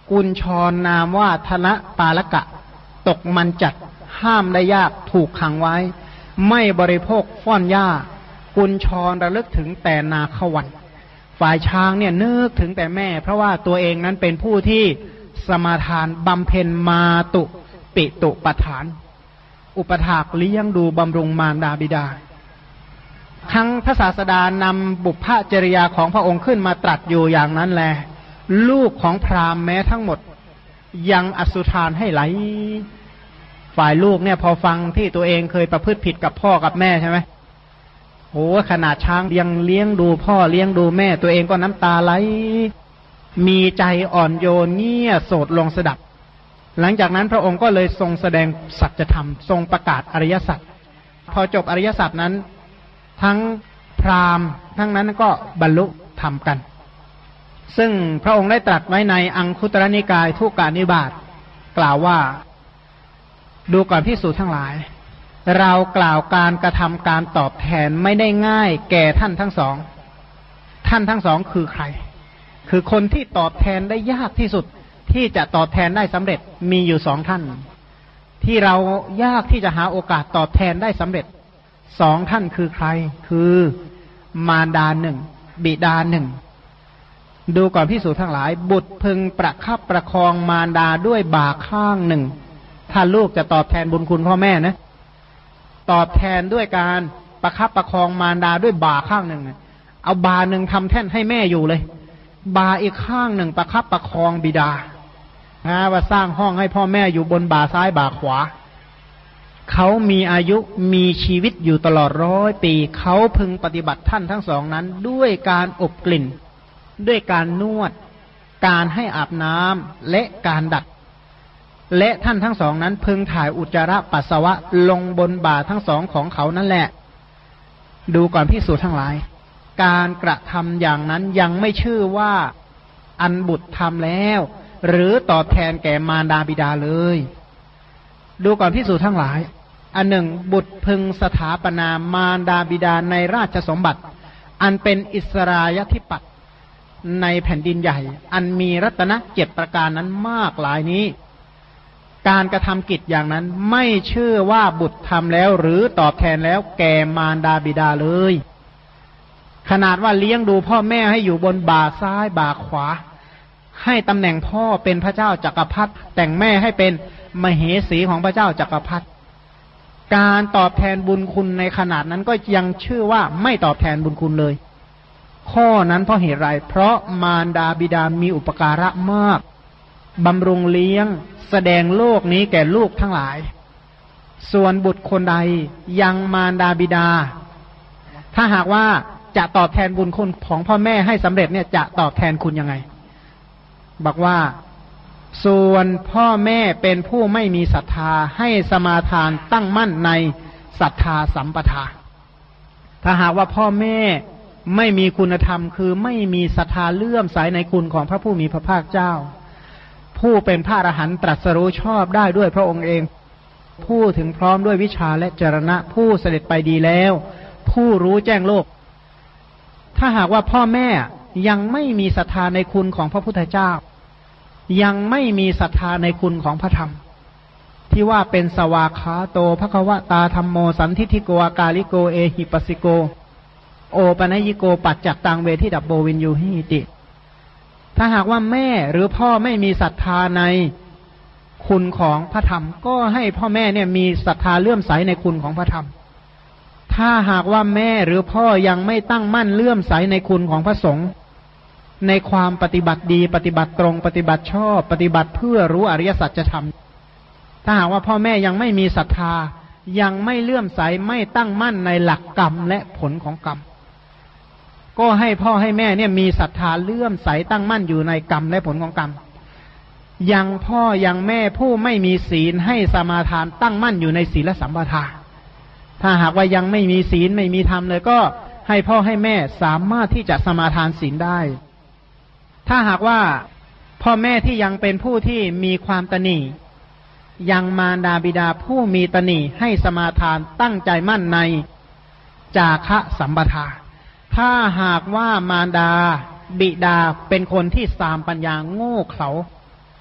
กุญชรนามว่าธนปาลกะตกมันจัดห้ามได้ยากถูกขังไว้ไม่บริโภคฟ้อนหญ้ากุญชรระลึกถึงแต่นาขวัญฝ่ายช้างเนี่ยนึกถึงแต่แม่เพราะว่าตัวเองนั้นเป็นผู้ที่สมาทานบำเพ็ญมาตุปิตุปฐานอุปถากเลี้ยงดูบำรุงมารดาบิดาทั้งพระศาสดานำบุพจริยาของพระองค์ขึ้นมาตรัสอยู่อย่างนั้นแลลูกของพราหมณ์แม้ทั้งหมดยังอสุธานให้ไหลฝ่ายลูกเนี่ยพอฟังที่ตัวเองเคยประพฤติผิดกับพ่อกับแม่ใช่ไหมโหขนาดช้างยังเลี้ยงดูพ่อเลี้ยงดูแม่ตัวเองก็น้ำตาไหลมีใจอ่อนโยนเงี่ยโสดลงสดับหลังจากนั้นพระองค์ก็เลยทรงแสดงสัจธรรมทรงประกาศอริยสัจพอจบอริยสัจนั้นทั้งพราหมณ์ทั้งนั้นก็บรรลุธรรมกันซึ่งพระองค์ได้ตรัสไว้ในอังคุตรนิกายทุกกานิบาตกล่าวว่าดูก่อนภิกษุทั้งหลายเรากล่าวการกระทำการตอบแทนไม่ได้ง่ายแก่ท่านทั้งสองท่านทั้งสองคือใครคือคนที่ตอบแทนได้ยากที่สุดที่จะตอบแทนได้สำเร็จมีอยู่สองท่านที่เรายากที่จะหาโอกาสตอบแทนได้สำเร็จสองท่านคือใครคือมารดาหนึ่งบิดาหนึ่งดูก่อนภิกษุทั้งหลายบุตรพึงประคับประคองมารดาด้วยบ่าข้างหนึ่งถ้าลูกจะตอบแทนบุญคุณพ่อแม่นะตอบแทนด้วยการประคับประคองมารดาด้วยบ่าข้างหนึ่งเอาบ่าหนึ่งทำแท่นให้แม่อยู่เลยบ่าอีกข้างหนึ่งประคับประคองบิดาว่าสร้างห้องให้พ่อแม่อยู่บนบ่าซ้ายบ่าขวาเขามีอายุมีชีวิตอยู่ตลอด100 ปีเขาพึงปฏิบัติท่านทั้งสองนั้นด้วยการอบกลิ่นด้วยการนวดการให้อาบน้ำและการดัดและท่านทั้งสองนั้นพึงถ่ายอุจจาระปัสสาวะลงบนบ่าทั้งสองของเขานั่นแหละดูก่อนภิกษุทั้งหลายการกระทำอย่างนั้นยังไม่ชื่อว่าอันบุตรทำแล้วหรือตอบแทนแก่มารดาบิดาเลยดูก่อนภิกษุทั้งหลายอันหนึ่งบุตรพึงสถาปนามารดาบิดาในราชสมบัติอันเป็นอิสรายธิปัตย์ในแผ่นดินใหญ่อันมีรัตนะ7ประการนั้นมากหลายนี้การกระทำกิจอย่างนั้นไม่ชื่อว่าบุตรทำแล้วหรือตอบแทนแล้วแก่มารดาบิดาเลยขนาดว่าเลี้ยงดูพ่อแม่ให้อยู่บนบ่าซ้ายบ่าขวาให้ตำแหน่งพ่อเป็นพระเจ้าจักรพรรดิแต่งแม่ให้เป็นมเหสีของพระเจ้าจักรพรรดิการตอบแทนบุญคุณในขนาดนั้นก็ยังชื่อว่าไม่ตอบแทนบุญคุณเลยข้อนั้นเพราะเหตุไรเพราะมารดาบิดามีอุปการะมากบำรุงเลี้ยงแสดงโลกนี้แก่ลูกทั้งหลายส่วนบุตรคนใดยังมารดาบิดาถ้าหากว่าจะตอบแทนบุญคุณของพ่อแม่ให้สำเร็จเนี่ยจะตอบแทนคุณยังไงบอกว่าส่วนพ่อแม่เป็นผู้ไม่มีศรัทธาให้สมาทานตั้งมั่นในศรัทธาสัมปทาถ้าหากว่าพ่อแม่ไม่มีคุณธรรมคือไม่มีศรัทธาเลื่อมใสในคุณของพระผู้มีพระภาคเจ้าผู้เป็นพระอรหันต์ตรัสรู้ชอบได้ด้วยพระองค์เองผู้ถึงพร้อมด้วยวิชาและจรณะผู้เสด็จไปดีแล้วผู้รู้แจ้งโลกถ้าหากว่าพ่อแม่ยังไม่มีศรัทธาในคุณของพระพุทธเจ้ายังไม่มีศรัทธาในคุณของพระธรรมที่ว่าเป็นสวากขาโตภควตาธัมโมสันทิฏฐิโกอากาลิโกเอหิปัสสิโกโอปนัญิโกปัจจักตังเวทิดับโบวินยูหิติถ้าหากว่าแม่หรือพ่อไม่มีศรัทธาในคุณของพระธรรมก็ให้พ่อแม่เนี่ยมีศรัทธาเลื่อมใสในคุณของพระธรรมถ้าหากว่าแม่หรือพ่อยังไม่ตั้งมั่นเลื่อมใสในคุณของพระสงฆ์ในความปฏิบัติดีปฏิบัติตรงปฏิบัติชอบปฏิบัติเพื่อรู้อริยสัจธรรมถ้าหากว่าพ่อแม่ยังไม่มีศรัทธายังไม่เลื่อมใสไม่ตั้งมั่นในหลักกรรมและผลของกรรมก็ให้พ่อให้แม่เนี่ยมีศรัทธาเลื่อมใสตั้งมั่นอยู่ในกรรมและผลของกรรมยังพ่อยังแม่ผู้ไม่มีศีลให้สมาทานตั้งมั่นอยู่ในศีลสัมปทาถ้าหากว่ายังไม่มีศีลไม่มีธรรมเลยก็ให้พ่อให้แม่สามารถที่จะสมาทานศีลได้ถ้าหากว่าพ่อแม่ที่ยังเป็นผู้ที่มีความตนียังมารดาบิดาผู้มีตนีให้สมาทานตั้งใจมั่นในจาคะสัมปทาถ้าหากว่ามารดาบิดาเป็นคนที่สามปัญญาโง่เขลา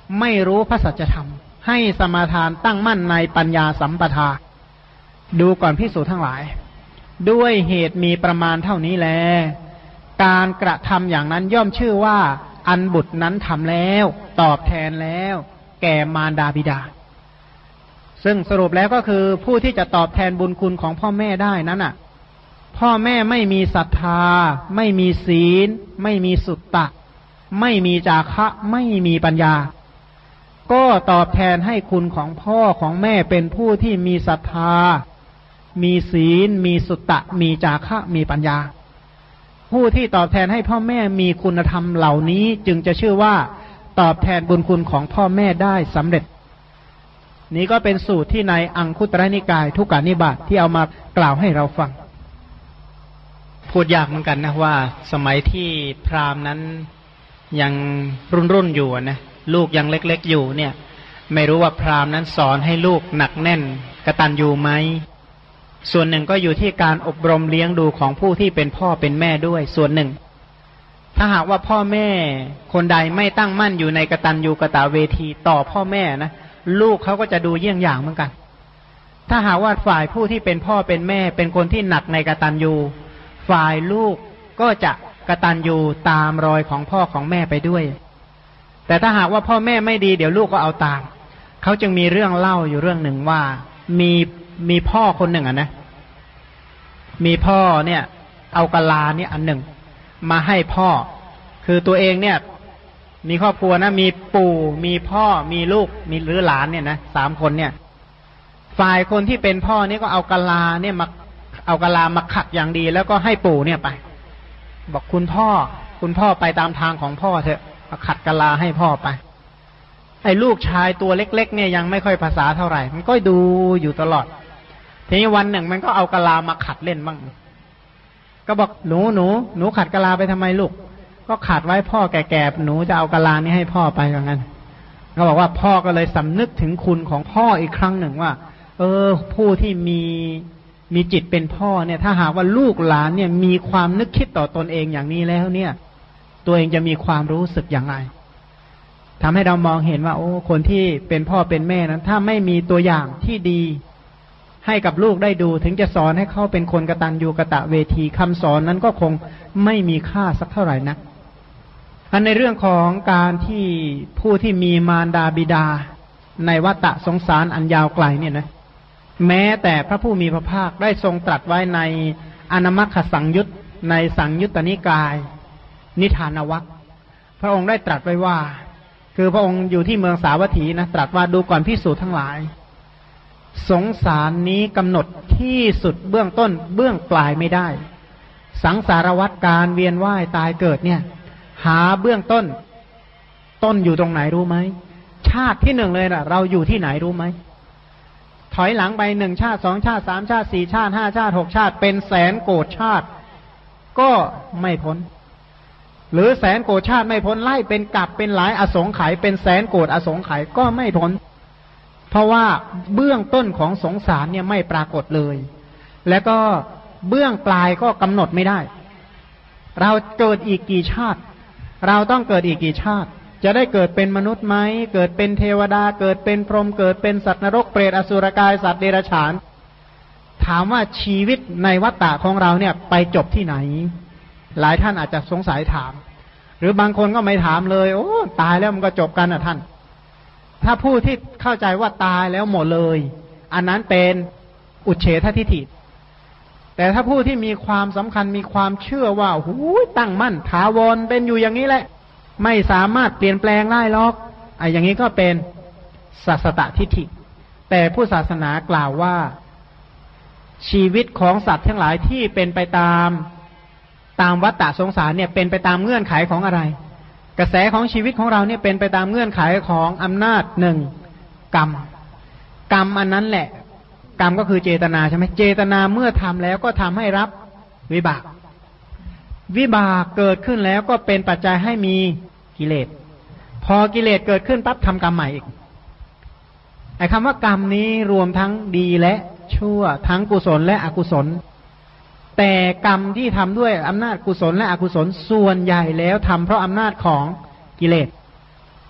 ไม่รู้พระสัจธรรมให้สมาทานตั้งมั่นในปัญญาสัมปทาดูก่อนภิกษุทั้งหลายด้วยเหตุมีประมาณเท่านี้แลการกระทำอย่างนั้นย่อมชื่อว่าอันบุตรนั้นทำแล้วตอบแทนแล้วแก่มารดาบิดาซึ่งสรุปแล้วก็คือผู้ที่จะตอบแทนบุญคุณของพ่อแม่ได้นั้นน่ะพ่อแม่ไม่มีศรัทธาไม่มีศีลไม่มีสุตตะไม่มีจาคะไม่มีปัญญาก็ตอบแทนให้คุณของพ่อของแม่เป็นผู้ที่มีศรัทธามีศีลมีสุตตะมีจาคะมีปัญญาผู้ที่ตอบแทนให้พ่อแม่มีคุณธรรมเหล่านี้จึงจะชื่อว่าตอบแทนบุญคุณของพ่อแม่ได้สำเร็จนี้ก็เป็นสูตรที่ในอังคุตรนิกายทุกกานิบาตที่เอามากล่าวให้เราฟังพูดยากเหมือนกันนะว่าสมัยที่พราหมณ์นั้นยังรุ่นอยู่นะลูกยังเล็กๆอยู่เนี่ยไม่รู้ว่าพราหมณ์นั้นสอนให้ลูกหนักแน่นกตัญญูไหมส่วนหนึ่งก็อยู่ที่การอบรมเลี้ยงดูของผู้ที่เป็นพ่อเป็นแม่ด้วยส่วนหนึ่งถ้าหากว่าพ่อแม่คนใดไม่ตั้งมั่นอยู่ในกตัญญูกตเวทีต่อพ่อแม่นะลูกเขาก็จะดูเยี่ยงอย่างเหมือนกันถ้าหากว่าฝ่ายผู้ที่เป็นพ่อเป็นแม่เป็นคนที่หนักในกตัญญูฝ่ายลูกก็จะกตัญญูตามรอยของพ่อของแม่ไปด้วยแต่ถ้าหากว่าพ่อแม่ไม่ดีเดี๋ยวลูกก็เอาตามเขาจึงมีเรื่องเล่าอยู่เรื่องหนึ่งว่ามีพ่อคนหนึ่งนะมีพ่อเนี่ยเอากะลาเนี่ยอันหนึ่งมาให้พ่อคือตัวเองเนี่ยมีครอบครัวนะมีปู่มีพ่อมีลูกมีหรือหลานเนี่ยนะ3 คนเนี่ยฝ่ายคนที่เป็นพ่อเนี่ยก็เอากะลาเนี่ยเอากะลามาขัดอย่างดีแล้วก็ให้ปู่เนี่ยไปบอกคุณพ่อไปตามทางของพ่อเถอะขัดกะลาให้พ่อไปไอ้ลูกชายตัวเล็กๆเนี่ยยังไม่ค่อยภาษาเท่าไหร่มันก็ดูอยู่ตลอดทีนี้วันหนึ่งมันก็เอากะลามาขัดเล่นบ้างก็บอกหนูขัดกะลาไปทำไมลูกก็ขัดไว้พ่อแก่ๆหนูจะเอากะลานี้ให้พ่อไปอย่างนั้นก็บอกว่าพ่อก็เลยสำนึกถึงคุณของพ่ออีกครั้งหนึ่งว่าผู้ที่มีจิตเป็นพ่อเนี่ยถ้าหากว่าลูกหลานเนี่ยมีความนึกคิดต่อตนเองอย่างนี้แล้วเนี่ยตัวเองจะมีความรู้สึกอย่างไรทำให้เรามองเห็นว่าคนที่เป็นพ่อเป็นแม่นั้นถ้าไม่มีตัวอย่างที่ดีให้กับลูกได้ดูถึงจะสอนให้เขาเป็นคนกตัญญูกตเวทีคำสอนนั้นก็คงไม่มีค่าสักเท่าไหร่นักอันในเรื่องของการที่ผู้ที่มีมารดาบิดาในวัฏสงสารอันยาวไกลเนี่ยนะแม้แต่พระผู้มีพระภาคได้ทรงตรัสไว้ในอนมัคคสังยุตในสังยุตตนิกายนิทานวรรคพระองค์ได้ตรัสไว้ว่าคือพระองค์อยู่ที่เมืองสาวัตถีนะตรัสว่าดูก่อนภิกษุทั้งหลายสงสารนี้กำหนดที่สุดเบื้องต้นเบื้องปลายไม่ได้สังสารวัฏการเวียนว่ายตายเกิดเนี่ยหาเบื้องต้นอยู่ตรงไหนรู้ไหมชาติที่1เลยนะเราอยู่ที่ไหนรู้ไหมถอยหลังไป1 ชาติ 2 ชาติ 3 ชาติ 4 ชาติ 5 ชาติ 6 ชาติเป็นแสนโกฏชาติก็ไม่พ้นหรือแสนโกฏชาติไม่พ้นไล่เป็นกลับเป็นหลายอสงไขยเป็นแสนโกฏอสงไขยก็ไม่พ้นเพราะว่าเบื้องต้นของสงสารเนี่ยไม่ปรากฏเลยแล้วก็เบื้องปลายก็กำหนดไม่ได้เราเกิดอีกกี่ชาติเราต้องเกิดอีกกี่ชาติจะได้เกิดเป็นมนุษย์ไหมเกิดเป็นเทวดาเกิดเป็นพรหมเกิดเป็นสัตว์นรกเปรตอสุรกายสัตว์เดรัจฉานถามว่าชีวิตในวัฏฏะของเราเนี่ยไปจบที่ไหนหลายท่านอาจจะสงสัยถามหรือบางคนก็ไม่ถามเลยตายแล้วมันก็จบกันนะท่านถ้าผู้ที่เข้าใจว่าตายแล้วหมดเลยอันนั้นเป็นอุเฉททิฏฐิแต่ถ้าผู้ที่มีความสำคัญมีความเชื่อว่าตั้งมั่นถาวรเป็นอยู่อย่างนี้แหละไม่สามารถเปลี่ยนแปลงได้หรอกอย่างนี้ก็เป็นสัสสตทิฏฐิแต่ผู้ศาสนากล่าวว่าชีวิตของสัตว์ทั้งหลายที่เป็นไปตามวัฏฏะสงสารเนี่ยเป็นไปตามเงื่อนไขของอะไรกระแสของชีวิตของเราเนี่ยเป็นไปตามเงื่อนไขของอำนาจ1กรรมอันนั้นแหละกรรมก็คือเจตนาใช่ไหมเจตนาเมื่อทำแล้วก็ทำให้รับวิบากเกิดขึ้นแล้วก็เป็นปัจจัยให้มีกิเลสพอกิเลสเกิดขึ้นปั๊บทำกรรมใหม่อีกไอ้คำว่ากรรมนี้รวมทั้งดีและชั่วทั้งกุศลและอกุศลแต่กรรมที่ทำด้วยอำนาจกุศลและอกุศลส่วนใหญ่แล้วทำเพราะอำนาจของกิเลส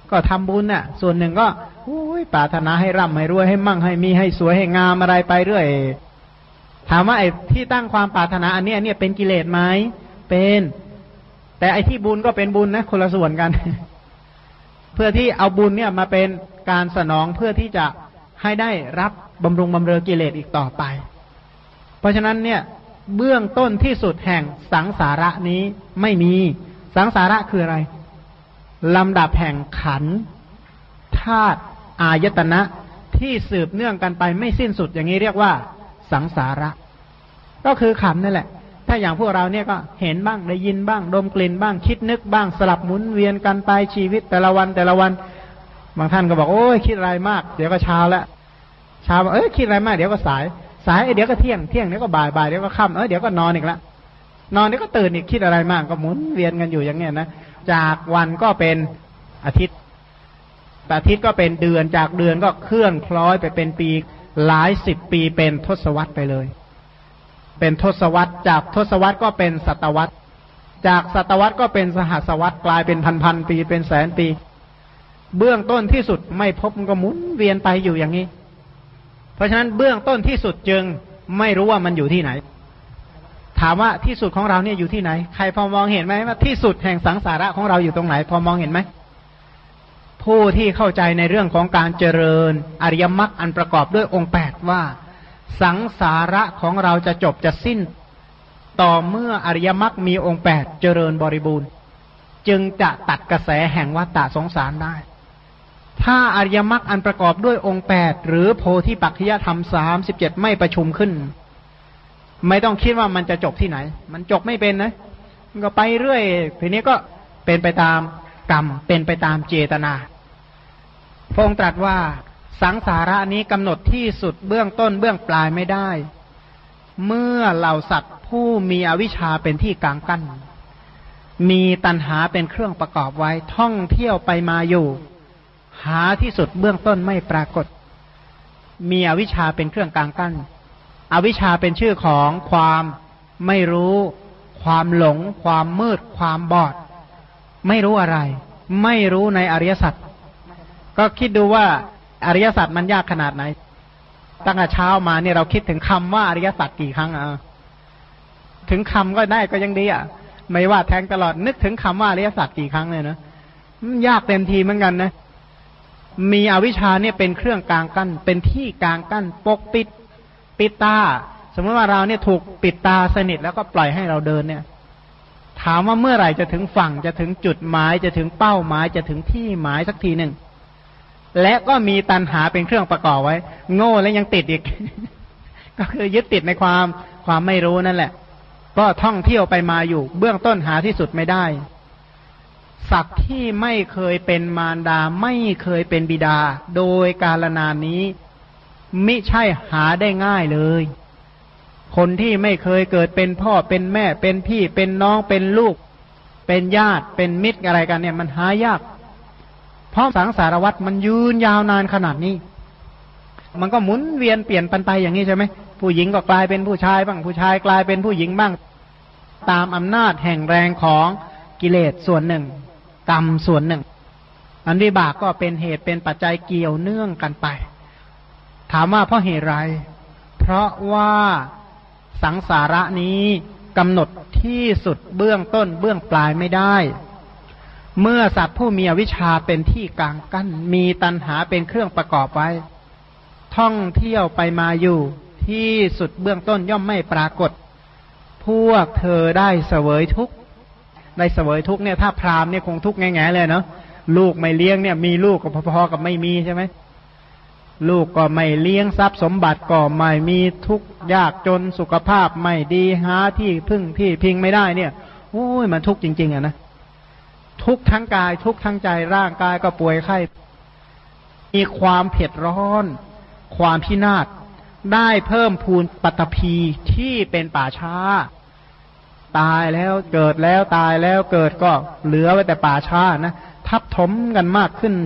ก็ทำบุญน่ะส่วนหนึ่งก็ปรารถนาให้ร่ำให้รวยให้มั่งให้มีให้สวยให้งามอะไรไปเรื่อยถามว่าไอ้ที่ตั้งความปรารถนาอันนี้เป็นกิเลสไหมเป็นแต่ไอ้ที่บุญก็เป็นบุญนะคนละส่วนกัน เพื่อที่เอาบุญเนี่ยมาเป็นการสนองเพื่อที่จะให้ได้รับบำรุงบำเรอกิเลสอีกต่อไปเพราะฉะนั้นเนี่ยเบื้องต้นที่สุดแห่งสังสาระนี้ไม่มีสังสาระคืออะไรลำดับแห่งขันธ์ธาตุอายตนะที่สืบเนื่องกันไปไม่สิ้นสุดอย่างนี้เรียกว่าสังสาระก็คือขันธ์นั่นแหละถ้าอย่างพวกเราเนี่ยก็เห็นบ้างได้ยินบ้างดมกลิ่นบ้างคิดนึกบ้างสลับหมุนเวียนกันไปชีวิตแต่ละวันแต่ละวันบางท่านก็บอกโอ้ยคิดอะไรมากเดี๋ยวก็เช้าแล้วเช้าคิดอะไรมากเดี๋ยวก็สายเดี๋ยวก็เที่ยงเดี๋ยวก็บ่ายเดี๋ยวก็ค่ำเดี๋ยวก็นอนอีกแล้วนอนเดี๋ยวก็ตื่นอีกคิดอะไรมากก็หมุนเวียนกันอยู่อย่างเงี้ยนะจากวันก็เป็นอาทิตย์ก็เป็นเดือนจากเดือนก็เคลื่อนคล้อยไปเป็นปีหลายสิบปีเป็นทศวรรษไปเลยเป็นทศวรรษจากทศวรรษก็เป็นศตวรรษจากศตวรรษก็เป็นสหัสวรรษกลายเป็นพันปีเป็นแสนปีเบื้องต้นที่สุดไม่พบมันก็หมุนเวียนไปอยู่อย่างนี้เพราะฉะนั้นเบื้องต้นที่สุดจึงไม่รู้ว่ามันอยู่ที่ไหนถามว่าที่สุดของเราเนี่ยอยู่ที่ไหนใครพอมองเห็นไหมว่าที่สุดแห่งสังสาระของเราอยู่ตรงไหนพอมองเห็นไหมผู้ที่เข้าใจในเรื่องของการเจริญอริยมรรคอันประกอบด้วยองค์8ว่าสังสาระของเราจะจบจะสิ้นต่อเมื่ออริยมรรคมีองค์8เจริญบริบูรณ์จึงจะตัดกระแสแห่งวัฏฏะสงสารได้ถ้าอริยมรรคอันประกอบด้วยองค์8หรือโพธิปักขิยธรรม37ไม่ประชุมขึ้นไม่ต้องคิดว่ามันจะจบที่ไหนมันจบไม่เป็นนะมันก็ไปเรื่อยทีนี้ก็เป็นไปตามกรรมเป็นไปตามเจตนาพระองค์ตรัสว่าสังสาระนี้กำหนดที่สุดเบื้องต้นเบื้องปลายไม่ได้เมื่อเหล่าสัตว์ผู้มีอวิชชาเป็นที่กลางกั้นมีตัณหาเป็นเครื่องประกอบไว้ท่องเที่ยวไปมาอยู่หาที่สุดเบื้องต้นไม่ปรากฏมีอวิชชาเป็นเครื่องกลางกั้นอวิชชาเป็นชื่อของความไม่รู้ความหลงความมืดความบอดไม่รู้อะไรไม่รู้ในอริยสัจก็คิดดูว่าอริยสัจมันยากขนาดไหนตั้งแต่เช้ามาเนี่ยเราคิดถึงคำว่าอริยสัจกี่ครั้งถึงคำก็ได้ก็ยังดีไม่ว่าแทงตลอดนึกถึงคำว่าอริยสัจกี่ครั้งเลยนะยากเต็มทีเหมือนกันนะมีอวิชชาเนี่ยเป็นเครื่องกลางกั้นเป็นที่กลางกั้นปกปิดตาสมมติว่าเราเนี่ยถูกปิดตาสนิทแล้วก็ปล่อยให้เราเดินเนี่ยถามว่าเมื่อไหร่จะถึงฝั่งจะถึงจุดหมายจะถึงเป้าหมายจะถึงที่หมายสักทีหนึ่งและก็มีตัณหาเป็นเครื่องประกอบไว้โง่แล้วยังติดอีก ก็คือยึดติดในความไม่รู้นั่นแหละก็ท่องเที่ยวไปมาอยู่เบื้องต้นหาที่สุดไม่ได้สัตว์ที่ไม่เคยเป็นมารดาไม่เคยเป็นบิดาโดยกาลนานนี้มิใช่หาได้ง่ายเลยคนที่ไม่เคยเกิดเป็นพ่อเป็นแม่เป็นพี่เป็นน้องเป็นลูกเป็นญาติเป็นมิตรอะไรกันเนี่ยมันหายากเพราะสังสารวัฏมันยืนยาวนานขนาดนี้มันก็หมุนเวียนเปลี่ยนไปอย่างนี้ใช่ไหมผู้หญิงก็กลายเป็นผู้ชายบ้างผู้ชายกลายเป็นผู้หญิงบ้างตามอำนาจแห่งแรงของกิเลสส่วนหนึ่งกรรมส่วนหนึ่งอันวิบากก็เป็นเหตุเป็นปัจจัยเกี่ยวเนื่องกันไปถามว่าเพราะเหตุไรเพราะว่าสังสาระนี้กำหนดที่สุดเบื้องต้นเบื้องปลายไม่ได้เมื่อสัตว์ผู้มีอวิชชาเป็นที่กลางกั้นมีตัณหาเป็นเครื่องประกอบไว้ท่องเที่ยวไปมาอยู่ที่สุดเบื้องต้นย่อมไม่ปรากฏพวกเธอได้เสวยทุกข์ได้เสวยทุกข์เนี่ยถ้าพราหมณ์เนี่ยคงทุกข์แง่ๆเลยเนาะลูกไม่เลี้ยงเนี่ยมีลูกก็พอๆกับไม่มีใช่ไหมลูกก็ไม่เลี้ยงทรัพย์สมบัติก็ไม่มีทุกข์ยากจนสุขภาพไม่ดีหาที่พึ่งที่พิงไม่ได้เนี่ยโอ้ยมันทุกข์จริงๆนะทุกข์ทั้งกายทุกข์ทั้งใจร่างกายก็ป่วยไข้มีความเผ็ดร้อนความพินาศได้เพิ่มพูนปัตตภีที่เป็นป่าช้าตายแล้วเกิดแล้วตายแล้วเกิดก็เหลือไว้แต่ป่าช้านะทับถมกันมากขึ้น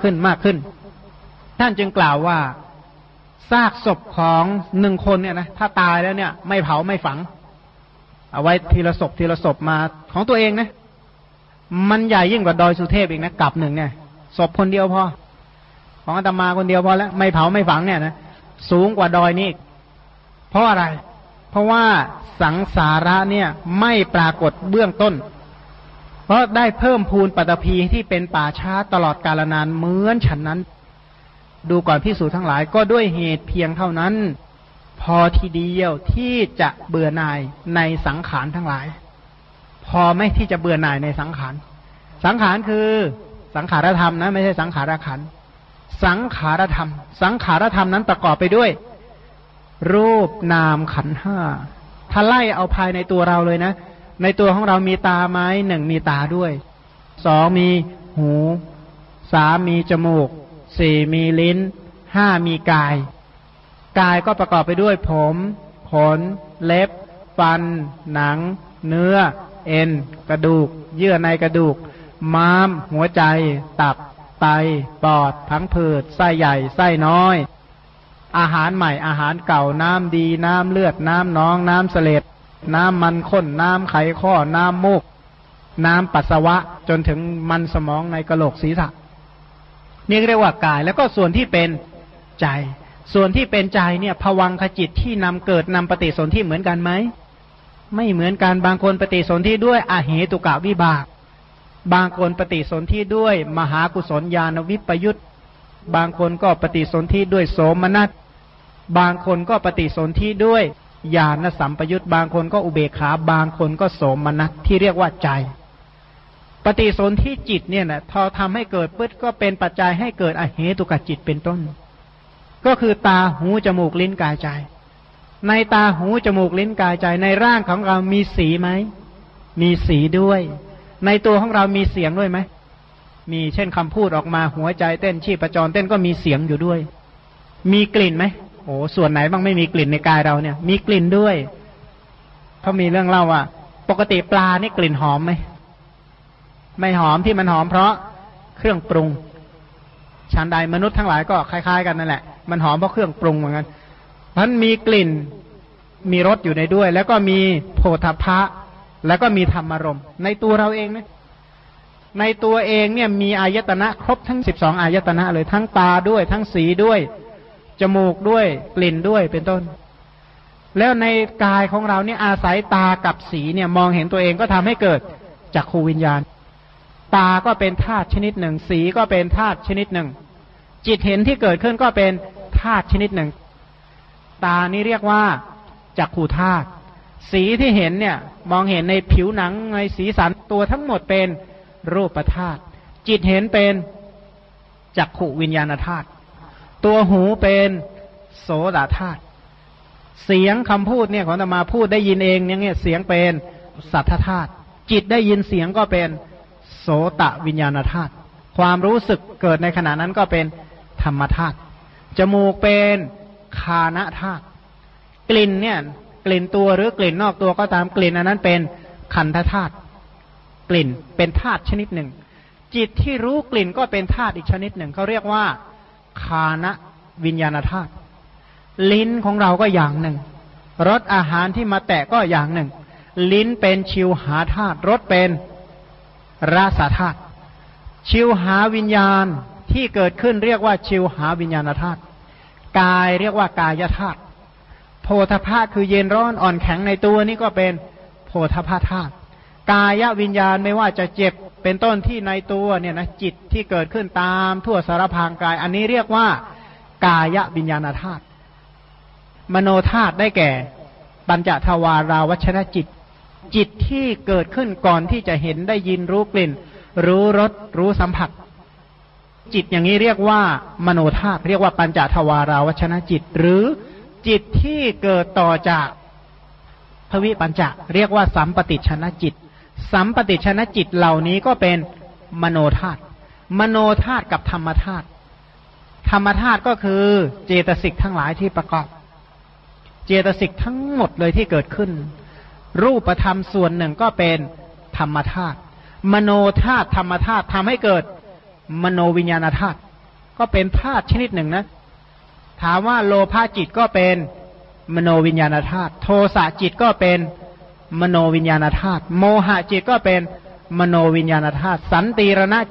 ท่านจึงกล่าวว่าซากศพของ1คนเนี่ยนะถ้าตายแล้วเนี่ยไม่เผาไม่ฝังเอาไว้ทีละศพมาของตัวเองนะมันใหญ่ยิ่งกว่าดอยสุเทพอีกนะกับหนึ่งเนี่ยศพคนเดียวพอของอาตมาคนเดียวพอแล้วไม่เผาไม่ฝังเนี่ยนะสูงกว่าดอยนี่เพราะอะไรเพราะว่าสังสาระเนี่ยไม่ปรากฏเบื้องต้นเพราะได้เพิ่มพูนปฐพีที่เป็นป่าช้าตลอดกาลนานเหมือนฉันนั้นดูก่อนภิกษุทั้งหลายก็ด้วยเหตุเพียงเท่านั้นพอทีเดียวที่จะเบื่อหน่ายในสังขารทั้งหลายพอไหมที่จะเบื่อหน่ายในสังขารสังขารคือสังขารธรรมนะไม่ใช่สังขารขันธ์สังขารธรรมสังขารธรรมนั้นประกอบไปด้วยรูปนามขันธ์ห้าถ้าไล่เอาภายในตัวเราเลยนะในตัวของเรามีตาไหมหนึ่งมีตาด้วยสองมีหูสามมีจมูกสี่มีลิ้นห้ามีกายกายก็ประกอบไปด้วยผมขนเล็บฟันหนังเนื้อเอ็นกระดูกเยื่อในกระดูกม้ามหัวใจตับไตปอดพังผืดไส้ใหญ่ไส้น้อยอาหารใหม่อาหารเก่าน้ำดีน้ำเลือดน้ำน้องน้ำเสลดน้ำมันข้นน้ำไขข้อน้ำมูกน้ำปัสสาวะจนถึงมันสมองในกะโหลกศีรษะนี่เรียกว่ากายแล้วก็ส่วนที่เป็นใจส่วนที่เป็นใจเนี่ยภวังคจิตที่นำเกิดนำปฏิสนธิเหมือนกันไหมไม่เหมือนกันบางคนปฏิสนธิด้วยอเหตุกะวิบากบางคนปฏิสนธิด้วยมหากุศลญาณวิปยุตบางคนก็ปฏิสนธิด้วยโสมนัสบางคนก็ปฏิสนธิด้วยญาณสัมปยุตบางคนก็อุเบกขาบางคนก็โสมนัสที่เรียกว่าใจปฏิสนธิจิตเนี่ยนะพอทำให้เกิดปึ๊ดก็เป็นปัจจัยให้เกิดอเหตุกะจิตเป็นต้นก็คือตาหูจมูกลิ้นกายใจในตาหูจมูกลิ้นกายใจในร่างของเรามีสีไหมมีสีด้วยในตัวของเรามีเสียงด้วยไหมมีเช่นคำพูดออกมาหัวใจเต้นชีพจรเต้นก็มีเสียงอยู่ด้วยมีกลิ่นไหมโอ้ส่วนไหนบ้างไม่มีกลิ่นในกายเราเนี่ยมีกลิ่นด้วยเขามีเรื่องเล่าว่าปกติปลานี่กลิ่นหอมไหมไม่หอมที่มันหอมเพราะเครื่องปรุงชั้นใดมนุษย์ทั้งหลายก็คล้ายๆกันนั่นแหละมันหอมเพราะเครื่องปรุงเหมือนกันมันมีกลิ่นมีรสอยู่ในด้วยแล้วก็มีโผฏฐัพพะแล้วก็มีธรรมารมณ์ในตัวเราเองนะในตัวเองเนี่ยมีอายตนะครบทั้ง12อายตนะเลยทั้งตาด้วยทั้งสีด้วยจมูกด้วยกลิ่นด้วยเป็นต้นแล้วในกายของเราเนี่ยอาศัยตากับสีเนี่ยมองเห็นตัวเองก็ทำให้เกิดจักขูวิญญาณตาก็เป็นธาตุชนิดหนึ่งสีก็เป็นธาตุชนิดหนึ่งจิตเห็นที่เกิดขึ้นก็เป็นธาตุชนิดหนึ่งตานี่เรียกว่าจักขูธาตุสีที่เห็นเนี่ยมองเห็นในผิวหนังในสีสันตัวทั้งหมดเป็นรูปธาตุจิตเห็นเป็นจักขูวิญญาณธาตุตัวหูเป็นโสตธาตุเสียงคำพูดเนี่ยของอาตมาพูดได้ยินเองเนี่ยเสียงเป็นสัทธธาตุจิตได้ยินเสียงก็เป็นโสตวิญญาณธาตุความรู้สึกเกิดในขณะนั้นก็เป็นธรรมธาตุจมูกเป็นฆานธาตุกลิ่นเนี่ยกลิ่นตัวหรือกลิ่นนอกตัวก็ตามกลิ่นอันนั้นเป็นขันธธาตุกลิ่นเป็นธาตุชนิดหนึ่งจิตที่รู้กลิ่นก็เป็นธาตุอีกชนิดหนึ่งเขาเรียกว่าฆานวิญญาณธาตุลิ้นของเราก็อย่างหนึ่งรสอาหารที่มาแตะก็อย่างหนึ่งลิ้นเป็นชิวหาธาตุรสเป็นรสธาตุชิวหาวิญญาณที่เกิดขึ้นเรียกว่าชิวหาวิญญาณธาตุกายเรียกว่ากายธาตุโผฏฐัพพะคือเย็นร้อนอ่อนแข็งในตัวนี่ก็เป็นโผฏฐัพพะธาตุกายวิญญาณไม่ว่าจะเจ็บเป็นต้นที่ในตัวเนี่ยนะจิตที่เกิดขึ้นตามทั่วสารพางกายอันนี้เรียกว่ากายวิญญาณธาตุมโนธาตุได้แก่ปัญจทวาราวัชรจิตจิตที่เกิดขึ้นก่อนที่จะเห็นได้ยินรู้กลิ่นรู้รสรู้สัมผัสจิตอย่างนี้เรียกว่ามโนธาตุเรียกว่าปัญจทวาราวัชรจิตหรือจิตที่เกิดต่อจากภวิปัญจเรียกว่าสัมปติชนะจิตสัมปติชนะจิตเหล่านี้ก็เป็นมโนธาตุมโนธาตุกับธรรมธาตุธรรมธาตุก็คือเจตสิกทั้งหลายที่ประกอบเจตสิกทั้งหมดเลยที่เกิดขึ้นรูปธรรมส่วนหนึ่งก็เป็นธรรมธาตุมโนธาตุธรรมธาตุทำให้เกิดมโนวิญญาณธาตุก็เป็นธาตุชนิดหนึ่งนะถามว่าโลภะจิตก็เป็นมโนวิญญาณธาตุโทสะจิตก็เป็นมโนวิญญาณธาตุโมหะจิตก็เป็นมโนวิญญาณธาตุสันติรณจิต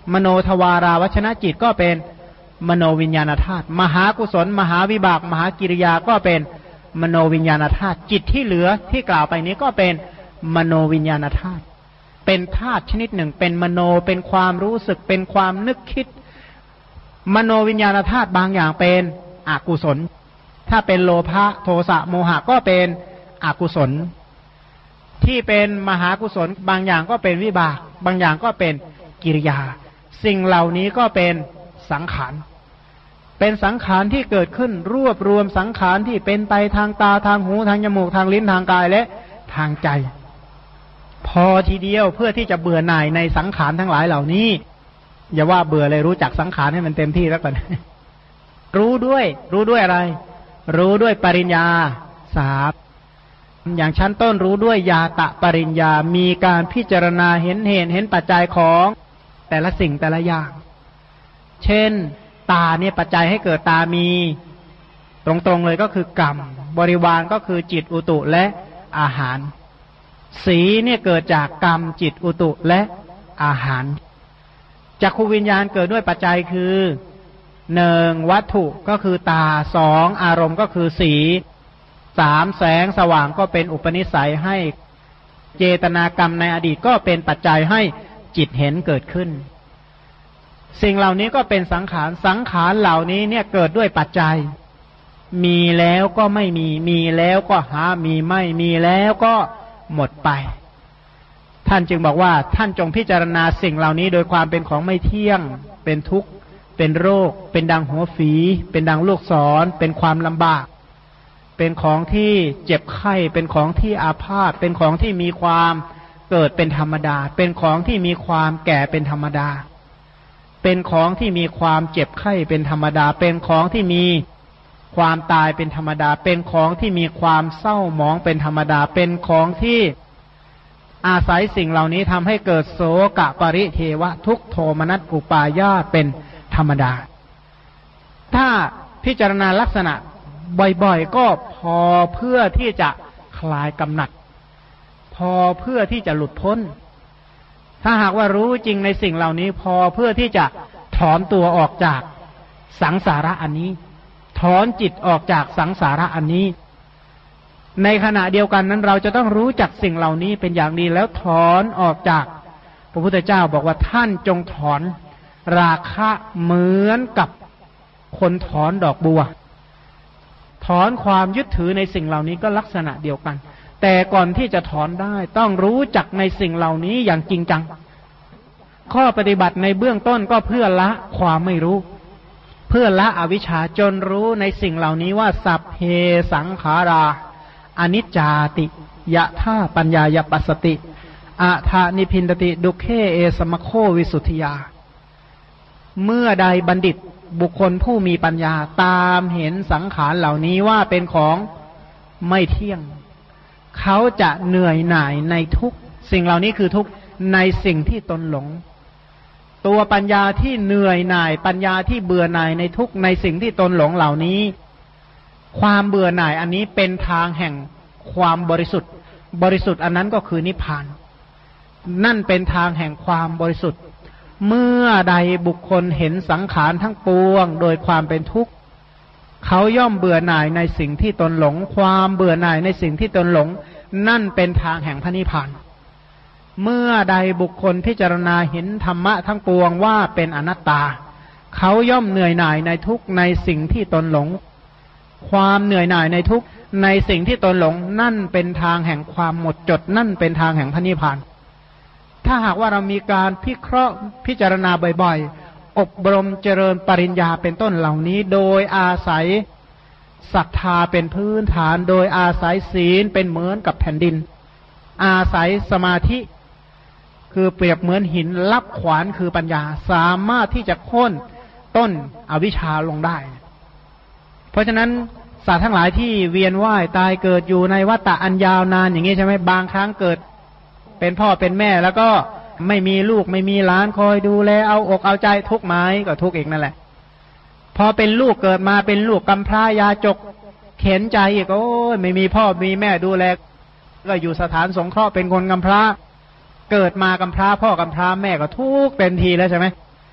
มโนทวาราวชนะจิตก็เป็นมโนวิญญาณธาตุมหากุศลมหาวิบากมหากิริยาก็เป็นมโนวิญญาณธาตุจิตที่เหลือที่กล่าวไปนี้ก็เป็นมโนวิญญาณธาตุเป็นธาตุชนิดหนึ่งเป็นมโนเป็นความรู้สึกเป็นความนึกคิดมโนวิญญาณธาตุบางอย่างเป็นอกุศลถ้าเป็นโลภะโทสะโมหะก็เป็นอกุศลที่เป็นมหากุศลบางอย่างก็เป็นวิบากบางอย่างก็เป็นกิริยาสิ่งเหล่านี้ก็เป็นสังขารเป็นสังขารที่เกิดขึ้นรวบรวมสังขารที่เป็นไปทางตาทางหูทางจมูกทางลิ้นทางกายและทางใจพอทีเดียวเพื่อที่จะเบื่อหน่ายในสังขารทั้งหลายเหล่านี้อย่าว่าเบื่อเลยรู้จักสังขารให้มันเต็มที่แล้วกันรู้ด้วยอะไรรู้ด้วยปริญญาสามอย่างชั้นต้นรู้ด้วยญาตะปริญญามีการพิจารณาเห็นเหตุเห็นปัจจัยของแต่ละสิ่งแต่ละอย่างเช่นตาเนี่ยปัจจัยให้เกิดตามีตรงๆเลยก็คือกรรมบริวารก็คือจิตอุตุและอาหารสีเนี่ยเกิดจากกรรมจิตอุตุและอาหารจักขุวิญญาณเกิดด้วยปัจจัยคือหนึ่งวัตถุก็คือตาสองอารมณ์ก็คือสีสามแสงสว่างก็เป็นอุปนิสัยให้เจตนากรรมในอดีตก็เป็นปัจจัยให้จิตเห็นเกิดขึ้นสิ่งเหล่านี้ก็เป็นสังขารสังขารเหล่านี้เนี่ยเกิดด้วยปัจจัยมีแล้วก็ไม่มีมีแล้วก็หามีไม่มีแล้วก็หมดไปท่านจึงบอกว่าท่านจงพิจารณาสิ่งเหล่านี้โดยความเป็นของไม่เที่ยงเป็นทุกข์เป็นโรคเป็นดังหัวฝีเป็นดังลูกศรเป็นความลำบากเป็นของที่เจ็บไข้เป็นของที่อาพาธเป็นของที่มีความเกิดเป็นธรรมดาเป็นของที่มีความแก่เป็นธรรมดาเป็นของที่มีความเจ็บไข้เป็นธรรมดาเป็นของที่มีความตายเป็นธรรมดาเป็นของที่มีความเศร้าหมองเป็นธรรมดาเป็นของที่อาศัยสิ่งเหล่านี้ทำให้เกิดโสกะปริเทวะทุกโทมนัสอุปาญาตเป็นธรรมดาถ้าพิจารณาลักษณะบ่อยๆก็พอเพื่อที่จะคลายกำหนัดพอเพื่อที่จะหลุดพ้นถ้าหากว่ารู้จริงในสิ่งเหล่านี้พอเพื่อที่จะถอนตัวออกจากสังสาระอันนี้ถอนจิตออกจากสังสาระอันนี้ในขณะเดียวกันนั้นเราจะต้องรู้จักสิ่งเหล่านี้เป็นอย่างดีแล้วถอนออกจากพระพุทธเจ้าบอกว่าท่านจงถอนราคะเหมือนกับคนถอนดอกบัวถอนความยึดถือในสิ่งเหล่านี้ก็ลักษณะเดียวกันแต่ก่อนที่จะถอนได้ต้องรู้จักในสิ่งเหล่านี้อย่างจริงจังข้อปฏิบัติในเบื้องต้นก็เพื่อละความไม่รู้เพื่อละอวิชชาจนรู้ในสิ่งเหล่านี้ว่าสัพเพสังขาราอนิจจาติยะธาปัญญายปัสสติอะทานิพินตติดุเคเอสมโควิสุทธิยาเมื่อใดบัณฑิตบุคคลผู้มีปัญญาตามเห็นสังขารเหล่านี้ว่าเป็นของไม่เที่ยงเขาจะเหนื่อยหน่ายในทุกสิ่งเหล่านี้คือทุกในสิ่งที่ตนหลงตัวปัญญาที่เหนื่อยหน่ายปัญญาที่เบื่อหน่ายในทุกในสิ่งที่ตนหลงเหล่านี้ความเบื่อหน่ายอันนี้เป็นทางแห่งความบริสุทธิ์บริสุทธิ์อันนั้นก็คือนิพพานนั่นเป็นทางแห่งความบริสุทธิ์เมื่อใดบุคคลเห็นสังขารทั้งปวงโดยความเป็นทุกข์เขาย่อมเบื่อหน่ายในสิ่งที่ตนหลงความเบื่อหน่ายในสิ่งที่ตนหลงนั่นเป็นทางแห่งพระนิพพานเมื่อใดบุคคลพิจารณาเห็นธรรมะทั้งปวงว่าเป็นอนัตตาเขาย่อมเหนื่อยหน่ายในทุกข์ในสิ่งที่ตนหลงความเหนื่อยหน่ายในทุกข์ในสิ่งที่ตนหลงนั่นเป็นทางแห่งความหมดจดนั่นเป็นทางแห่งพระนิพพานถ้าหากว่าเรามีการพิเคราะห์พิจารณาบ่อยๆอบรมเจริญปริญญาเป็นต้นเหล่านี้โดยอาศัยศรัทธาเป็นพื้นฐานโดยอาศัยศีลเป็นเหมือนกับแผ่นดินอาศัยสมาธิคือเปรียบเหมือนหินรับขวานคือปัญญาสามารถที่จะโค่นต้นอวิชชาลงได้เพราะฉะนั้นสัตว์ทั้งหลายที่เวียนว่ายตายเกิดอยู่ในวัฏฏะอันยาวนานอย่างนี้ใช่ไหมบางครั้งเกิดเป็นพ่อเป็นแม่แล้วก็ไม่มีลูกไม่มีหลานคอยดูแลเอาอกเอาใจทุกข์ไหมก็ทุกข์อีกนั่นแหละพอเป็นลูกเกิดมาเป็นลูกกำพร้ายาจกเข็นใจอีกโอ้ยไม่มีพ่อมีแม่ดูแลก็อยู่สถานสงเคราะห์เป็นคนกำพร้าเกิดมากำพร้าพ่อกำพร้าแม่ก็ทุกข์เต็มทีแล้วใช่ไหม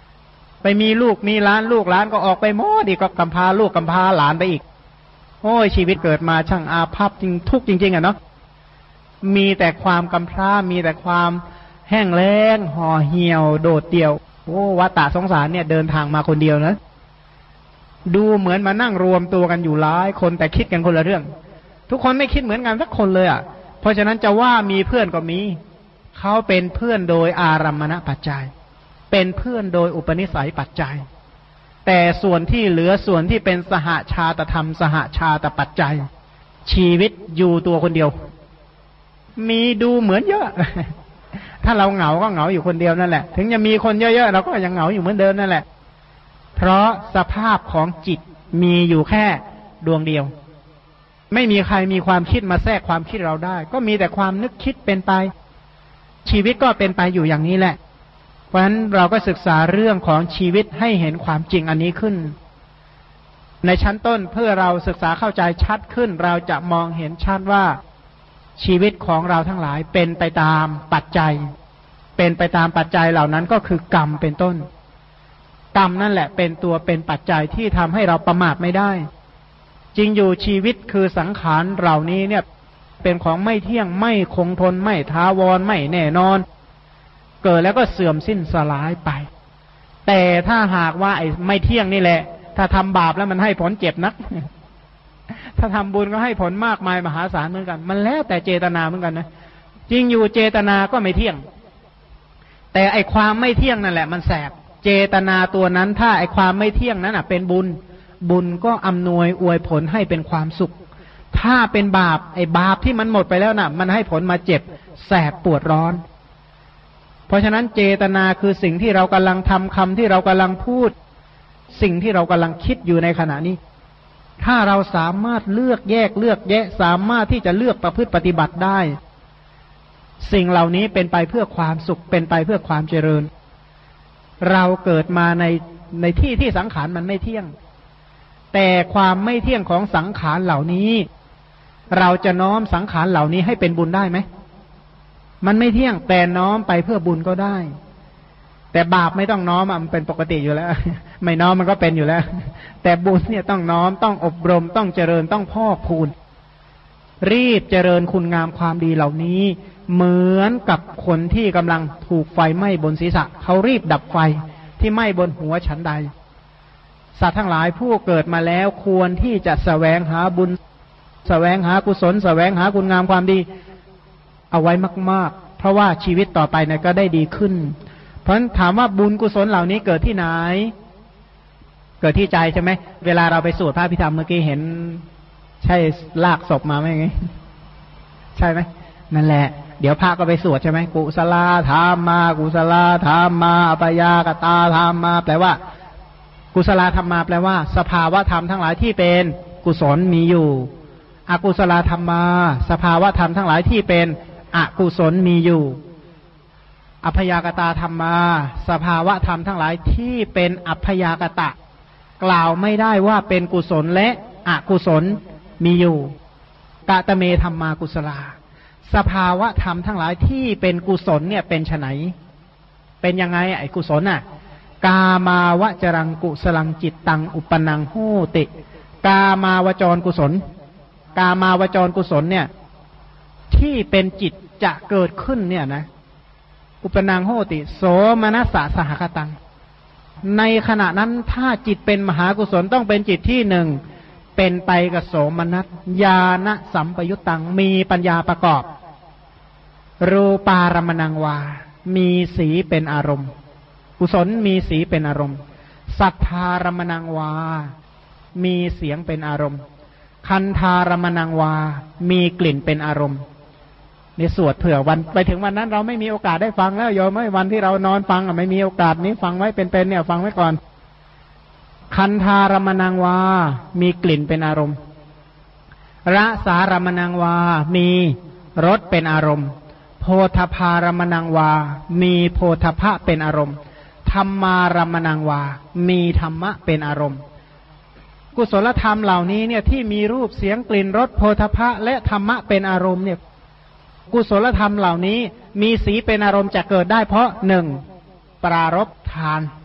ไปมีลูกมีหลานลูกหลานก็ออกไปหมดอีกก็กำพร้าลูกกำพร้าหลานไปอีกโอ้ยชีวิตเกิดมาช่างอาภัพจริงทุกข์จริงๆอ่ะเนาะมีแต่ความกำพร้ามีแต่ความแห้งแล้งห่อเหี่ยวโดดเดี่ยวโอ้วัฏฏะสงสารเนี่ยเดินทางมาคนเดียวนะดูเหมือนมานั่งรวมตัวกันอยู่หลายคนแต่คิดกันคนละเรื่องทุกคนไม่คิดเหมือนกันสักคนเลยอ่ะเพราะฉะนั้นจะว่ามีเพื่อนก็มีเขาเป็นเพื่อนโดยอารัมมณปัจจัยเป็นเพื่อนโดยอุปนิสัยปัจจัยแต่ส่วนที่เหลือส่วนที่เป็นสหชาตธรรมสหชาตปัจจัยชีวิตอยู่ตัวคนเดียวมีดูเหมือนเยอะถ้าเราเหงาก็เหงาอยู่คนเดียวนั่นแหละถึงจะมีคนเยอะๆเราก็ยังเหงาอยู่เหมือนเดิมนั่นแหละเพราะสภาพของจิตมีอยู่แค่ดวงเดียวไม่มีใครมีความคิดมาแทรกความคิดเราได้ก็มีแต่ความนึกคิดเป็นไปชีวิตก็เป็นไปอยู่อย่างนี้แหละเพราะฉะนั้นเราก็ศึกษาเรื่องของชีวิตให้เห็นความจริงอันนี้ขึ้นในชั้นต้นเพื่อเราศึกษาเข้าใจชัดขึ้นเราจะมองเห็นชัดว่าชีวิตของเราทั้งหลายเป็นไปตามปัจจัยเป็นไปตามปัจจัยเหล่านั้นก็คือกรรมเป็นต้นกรรมนั่นแหละเป็นตัวเป็นปัจจัยที่ทำให้เราประมาทไม่ได้จริงอยู่ชีวิตคือสังขารเหล่านี้เนี่ยเป็นของไม่เที่ยงไม่คงทนไม่ถาวรไม่แน่นอนเกิดแล้วก็เสื่อมสิ้นสลายไปแต่ถ้าหากว่าไอ้ไม่เที่ยงนี่แหละถ้าทำบาปแล้วมันให้ผลเจ็บนักถ้าทำบุญก็ให้ผลมากมายมหาศาลเหมือนกันมันแล้วแต่เจตนาเหมือนกันนะจริงอยู่เจตนาก็ไม่เที่ยงแต่ไอ้ความไม่เที่ยงนั่นแหละมันแสบเจตนาตัวนั้นถ้าไอ้ความไม่เที่ยงนั้นอ่ะเป็นบุญบุญก็อำนวยอวยผลให้เป็นความสุขถ้าเป็นบาปไอ้บาปที่มันหมดไปแล้วน่ะมันให้ผลมาเจ็บแสบปวดร้อนเพราะฉะนั้นเจตนาคือสิ่งที่เรากำลังทำคำที่เรากำลังพูดสิ่งที่เรากำลังคิดอยู่ในขณะนี้ถ้าเราสามารถเลือกแยกเลือกแยะสามารถที่จะเลือกประพฤติปฏิบัติได้สิ่งเหล่านี้เป็นไปเพื่อความสุขเป็นไปเพื่อความเจริญเราเกิดมาในที่ที่สังขารมันไม่เที่ยงแต่ความไม่เที่ยงของสังขารเหล่านี้เราจะน้อมสังขารเหล่านี้ให้เป็นบุญได้ไหมมันไม่เที่ยงแต่น้อมไปเพื่อบุญก็ได้แต่บาปไม่ต้องน้อมมันเป็นปกติอยู่แล้วไม่น้อมมันก็เป็นอยู่แล้วแต่บุญเนี่ยต้องน้อมต้องอบรมต้องเจริญต้องพอกพูนรีบเจริญคุณงามความดีเหล่านี้เหมือนกับคนที่กำลังถูกไฟไหม้บนศีรษะเขารีบดับไฟที่ไหม้บนหัวฉันใดสัตว์ทั้งหลายผู้เกิดมาแล้วควรที่จะแสวงหาบุญแสวงหากุศลแสวงหาคุณงามความดีเอาไว้มากๆเพราะว่าชีวิตต่อไปเนี่ยก็ได้ดีขึ้นเพราะฉะนั้นถามว่าบุญกุศลเหล่านี้เกิดที่ไหนเกิดที่ใจใช่ไหมเวลาเราไปสวดพระอภิธรรมเมื่อกี้เห็นใช่ลากศพมาไหมไงใช่ไหมนั่นแหละเดี๋ยวพระก็ไปสวดใช่ไหมกุศลธรรมมากุศลธรรมมาอัปยากตาธรรมมาแปลว่ากุศลธรรมมาแปลว่าสภาวะธรรมทั้งหลายที่เป็นกุศลมีอยู่อกุศลธรรมมาสภาวะธรรมทั้งหลายที่เป็นอกุศลมีอยู่อัพยากตาธรรมมาสภาวะธรรมทั้งหลายที่เป็นอัพยากตะกล่าวไม่ได้ว่าเป็นกุศลและอกุศลมีอยู่กะตะเมธรรมากุศลาสภาวะธรรมทั้งหลายที่เป็นกุศลเนี่ยเป็นไฉนเป็นยังไงไอ้กุศลน่ะกามาวจรังกุศลังจิตตังอุปนังโหติกามาวจรกุศลกามาวจรกุศลเนี่ยที่เป็นจิตจะเกิดขึ้นเนี่ยนะอุปนังโหติโสมนัสสะสหคตังในขณะนั้นถ้าจิตเป็นมหากุศลต้องเป็นจิตที่หนึ่งเป็นไปกับโสมนัสญาณสัมปยุตตังมีปัญญาประกอบรูปารมณังวามีสีเป็นอารมณ์กุศลมีสีเป็นอารมณ์สัทธารมณังวามีเสียงเป็นอารมณ์คันธารมณังวามีกลิ่นเป็นอารมณ์ในสวดเผื่อวันไปถึงวันนั้นเราไม่มีโอกาสได้ฟังแล้วโยมไม่วันที่เรานอนฟังไม่มีโอกาสนี้ฟังไว้เป็นเนี่ยฟังไว้ก่อนคันธารมณังวามีกลิ่นเป็นอารมณ์รสารมณังวามีรสเป็นอารมณ์โพธพารมณังวามีโพธพะเป็นอารมณ์ธรรมารมณังวามีธรรมะเป็นอารมณ์กุศลธรรมเหล่านี้เนี่ยที่มีรูปเสียงกลิ่นรสโพธพะและธรรมะเป็นอารมณ์เนี่ยกุศลธรรมเหล่านี้มีสีเป็นอารมณ์จะเกิดได้เพราะหนึ่งปรารภทาน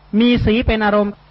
มีสีเป็นอารมณ์